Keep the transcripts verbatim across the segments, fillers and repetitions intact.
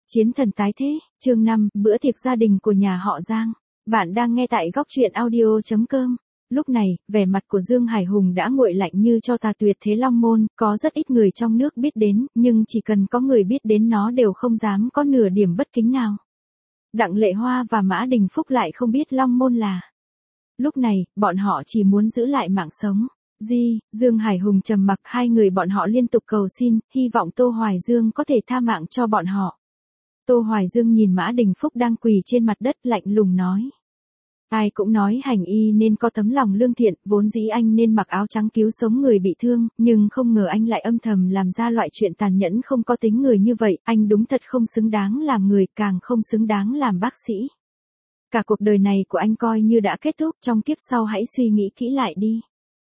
Chiến thần tái thế, chương năm, bữa tiệc gia đình của nhà họ Giang. Bạn đang nghe tại góc truyện audio chấm com. Lúc này, vẻ mặt của Dương Hải Hùng đã nguội lạnh như cho tà tuyệt thế Long Môn, có rất ít người trong nước biết đến, nhưng chỉ cần có người biết đến nó đều không dám có nửa điểm bất kính nào. Đặng Lệ Hoa và Mã Đình Phúc lại không biết Long Môn là. Lúc này, bọn họ chỉ muốn giữ lại mạng sống. Di, Dương Hải Hùng trầm mặc, hai người bọn họ liên tục cầu xin, hy vọng Tô Hoài Dương có thể tha mạng cho bọn họ. Tô Hoài Dương nhìn Mã Đình Phúc đang quỳ trên mặt đất lạnh lùng nói. Ai cũng nói hành y nên có tấm lòng lương thiện, vốn dĩ anh nên mặc áo trắng cứu sống người bị thương, nhưng không ngờ anh lại âm thầm làm ra loại chuyện tàn nhẫn không có tính người như vậy, anh đúng thật không xứng đáng làm người, càng không xứng đáng làm bác sĩ. Cả cuộc đời này của anh coi như đã kết thúc, trong kiếp sau hãy suy nghĩ kỹ lại đi.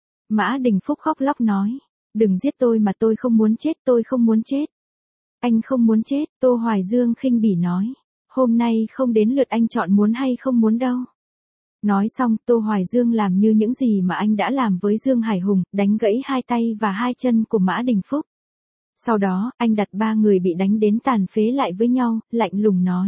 Mã Đình Phúc khóc lóc nói, đừng giết tôi mà, tôi không muốn chết, tôi không muốn chết. Anh không muốn chết, Tô Hoài Dương khinh bỉ nói. Hôm nay không đến lượt anh chọn muốn hay không muốn đâu. Nói xong, Tô Hoài Dương làm như những gì mà anh đã làm với Dương Hải Hùng, đánh gãy hai tay và hai chân của Mã Đình Phúc. Sau đó, anh đặt ba người bị đánh đến tàn phế lại với nhau, lạnh lùng nói.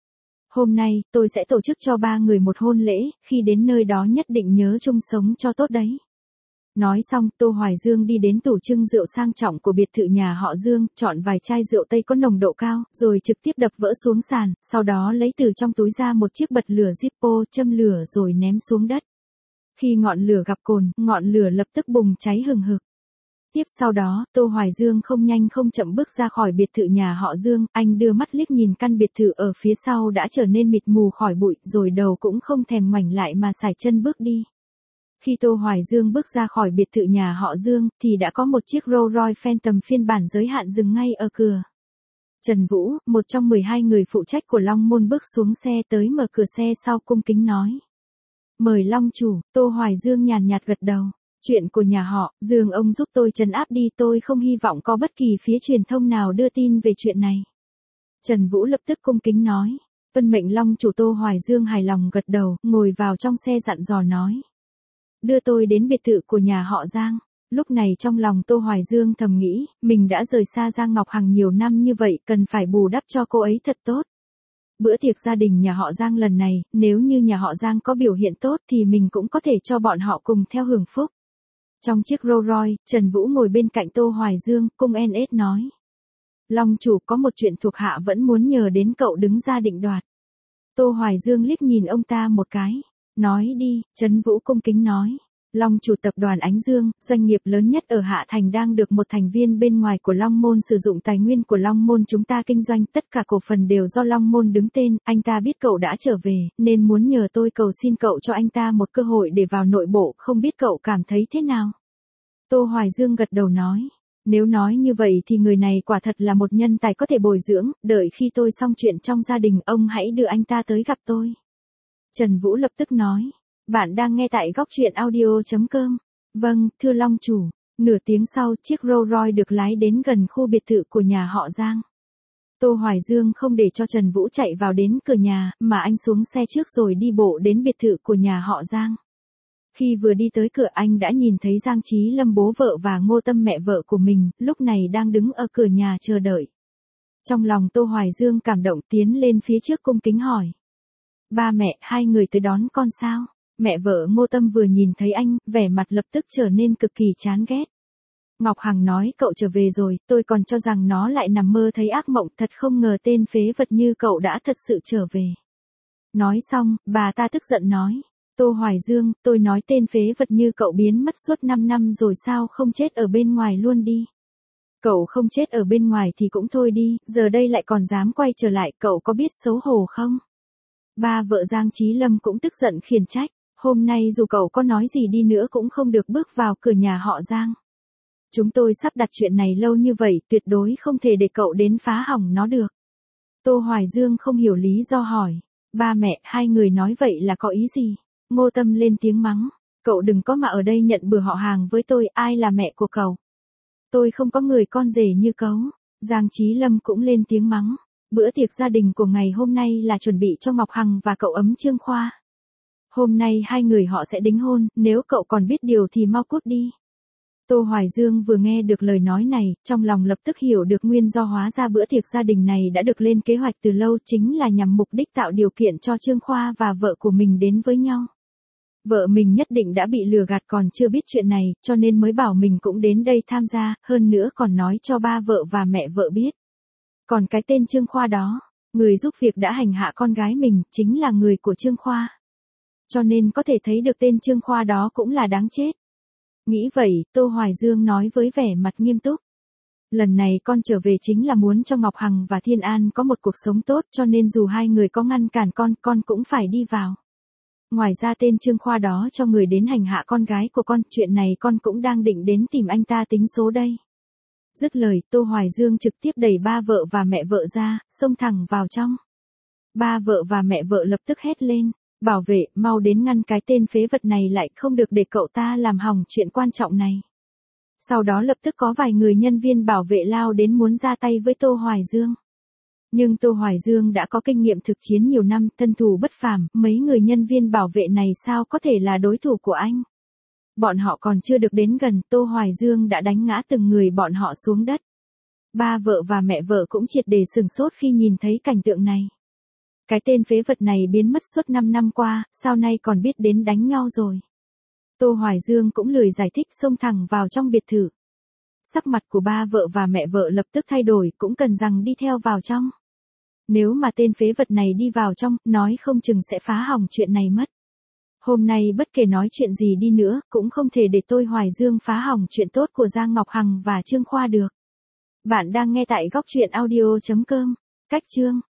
Hôm nay, tôi sẽ tổ chức cho ba người một hôn lễ, khi đến nơi đó nhất định nhớ chung sống cho tốt đấy. Nói xong, Tô Hoài Dương đi đến tủ trưng rượu sang trọng của biệt thự nhà họ Dương, chọn vài chai rượu Tây có nồng độ cao, rồi trực tiếp đập vỡ xuống sàn, sau đó lấy từ trong túi ra một chiếc bật lửa Zippo, châm lửa rồi ném xuống đất. Khi ngọn lửa gặp cồn, ngọn lửa lập tức bùng cháy hừng hực. Tiếp sau đó, Tô Hoài Dương không nhanh không chậm bước ra khỏi biệt thự nhà họ Dương, anh đưa mắt liếc nhìn căn biệt thự ở phía sau đã trở nên mịt mù khỏi bụi, rồi đầu cũng không thèm ngoảnh lại mà sải chân bước đi. Khi Tô Hoài Dương bước ra khỏi biệt thự nhà họ Dương, thì đã có một chiếc Rolls Royce Phantom phiên bản giới hạn dừng ngay ở cửa. Trần Vũ, một trong mười hai người phụ trách của Long Môn bước xuống xe tới mở cửa xe sau cung kính nói. Mời Long chủ, Tô Hoài Dương nhàn nhạt gật đầu. Chuyện của nhà họ, Dương ông giúp tôi trấn áp đi, tôi không hy vọng có bất kỳ phía truyền thông nào đưa tin về chuyện này. Trần Vũ lập tức cung kính nói. Vân mệnh Long chủ. Tô Hoài Dương hài lòng gật đầu, ngồi vào trong xe dặn dò nói. Đưa tôi đến biệt thự của nhà họ Giang. Lúc này trong lòng Tô Hoài Dương thầm nghĩ, mình đã rời xa Giang Ngọc Hằng nhiều năm như vậy, cần phải bù đắp cho cô ấy thật tốt. Bữa tiệc gia đình nhà họ Giang lần này, nếu như nhà họ Giang có biểu hiện tốt thì mình cũng có thể cho bọn họ cùng theo hưởng phúc. Trong chiếc Rolls Royce, Trần Vũ ngồi bên cạnh Tô Hoài Dương, cung en ết nói. Long chủ, có một chuyện thuộc hạ vẫn muốn nhờ đến cậu đứng ra định đoạt. Tô Hoài Dương liếc nhìn ông ta một cái. Nói đi, Trấn Vũ cung kính nói. Long chủ, tập đoàn Ánh Dương, doanh nghiệp lớn nhất ở Hạ Thành đang được một thành viên bên ngoài của Long Môn sử dụng tài nguyên của Long Môn chúng ta kinh doanh, tất cả cổ phần đều do Long Môn đứng tên, anh ta biết cậu đã trở về, nên muốn nhờ tôi cầu xin cậu cho anh ta một cơ hội để vào nội bộ, không biết cậu cảm thấy thế nào? Tô Hoài Dương gật đầu nói. Nếu nói như vậy thì người này quả thật là một nhân tài có thể bồi dưỡng, đợi khi tôi xong chuyện trong gia đình ông hãy đưa anh ta tới gặp tôi. Trần Vũ lập tức nói. Bạn đang nghe tại góc truyện audio chấm com. Vâng, thưa Long chủ. Nửa tiếng sau, chiếc Rolls Royce được lái đến gần khu biệt thự của nhà họ Giang. Tô Hoài Dương không để cho Trần Vũ chạy vào đến cửa nhà, mà anh xuống xe trước rồi đi bộ đến biệt thự của nhà họ Giang. Khi vừa đi tới cửa anh đã nhìn thấy Giang Chí Lâm bố vợ và Ngô Tâm mẹ vợ của mình, lúc này đang đứng ở cửa nhà chờ đợi. Trong lòng Tô Hoài Dương cảm động tiến lên phía trước cung kính hỏi. Ba mẹ, hai người tới đón con sao? Mẹ vợ Ngô Tâm vừa nhìn thấy anh, vẻ mặt lập tức trở nên cực kỳ chán ghét. Ngọc Hằng nói cậu trở về rồi, tôi còn cho rằng nó lại nằm mơ thấy ác mộng, thật không ngờ tên phế vật như cậu đã thật sự trở về. Nói xong, bà ta tức giận nói. Tô Hoài Dương, tôi nói tên phế vật như cậu biến mất suốt năm năm rồi sao không chết ở bên ngoài luôn đi. Cậu không chết ở bên ngoài thì cũng thôi đi, giờ đây lại còn dám quay trở lại, cậu có biết xấu hổ không? Ba vợ Giang Chí Lâm cũng tức giận khiển trách, hôm nay dù cậu có nói gì đi nữa cũng không được bước vào cửa nhà họ Giang. Chúng tôi sắp đặt chuyện này lâu như vậy, tuyệt đối không thể để cậu đến phá hỏng nó được. Tô Hoài Dương không hiểu lý do hỏi, ba mẹ, hai người nói vậy là có ý gì? Ngô Tâm lên tiếng mắng, cậu đừng có mà ở đây nhận bừa họ hàng với tôi, ai là mẹ của cậu? Tôi không có người con rể như cấu. Giang Chí Lâm cũng lên tiếng mắng. Bữa tiệc gia đình của ngày hôm nay là chuẩn bị cho Ngọc Hằng và cậu ấm Trương Khoa. Hôm nay hai người họ sẽ đính hôn, nếu cậu còn biết điều thì mau cút đi. Tô Hoài Dương vừa nghe được lời nói này, trong lòng lập tức hiểu được nguyên do, hóa ra bữa tiệc gia đình này đã được lên kế hoạch từ lâu, chính là nhằm mục đích tạo điều kiện cho Trương Khoa và vợ của mình đến với nhau. Vợ mình nhất định đã bị lừa gạt còn chưa biết chuyện này, cho nên mới bảo mình cũng đến đây tham gia, hơn nữa còn nói cho ba vợ và mẹ vợ biết. Còn cái tên Trương Khoa đó, người giúp việc đã hành hạ con gái mình, chính là người của Trương Khoa. Cho nên có thể thấy được tên Trương Khoa đó cũng là đáng chết. Nghĩ vậy, Tô Hoài Dương nói với vẻ mặt nghiêm túc. Lần này con trở về chính là muốn cho Ngọc Hằng và Thiên An có một cuộc sống tốt, cho nên dù hai người có ngăn cản con, con cũng phải đi vào. Ngoài ra tên Trương Khoa đó cho người đến hành hạ con gái của con, chuyện này con cũng đang định đến tìm anh ta tính số đây. Dứt lời, Tô Hoài Dương trực tiếp đẩy ba vợ và mẹ vợ ra, xông thẳng vào trong. Ba vợ và mẹ vợ lập tức hét lên. Bảo vệ, mau đến ngăn cái tên phế vật này lại, không được để cậu ta làm hỏng chuyện quan trọng này. Sau đó lập tức có vài người nhân viên bảo vệ lao đến muốn ra tay với Tô Hoài Dương. Nhưng Tô Hoài Dương đã có kinh nghiệm thực chiến nhiều năm, thân thủ bất phàm, mấy người nhân viên bảo vệ này sao có thể là đối thủ của anh. Bọn họ còn chưa được đến gần, Tô Hoài Dương đã đánh ngã từng người bọn họ xuống đất. Ba vợ và mẹ vợ cũng triệt để sửng sốt khi nhìn thấy cảnh tượng này. Cái tên phế vật này biến mất suốt năm năm qua, sao nay còn biết đến đánh nhau rồi. Tô Hoài Dương cũng lười giải thích, xông thẳng vào trong biệt thự. Sắc mặt của ba vợ và mẹ vợ lập tức thay đổi, cũng cần rằng đi theo vào trong. Nếu mà tên phế vật này đi vào trong, nói không chừng sẽ phá hỏng chuyện này mất. Hôm nay bất kể nói chuyện gì đi nữa, cũng không thể để Tô Hoài Dương phá hỏng chuyện tốt của Giang Ngọc Hằng và Trương Khoa được. Bạn đang nghe tại góc truyện audio chấm com. Cách chương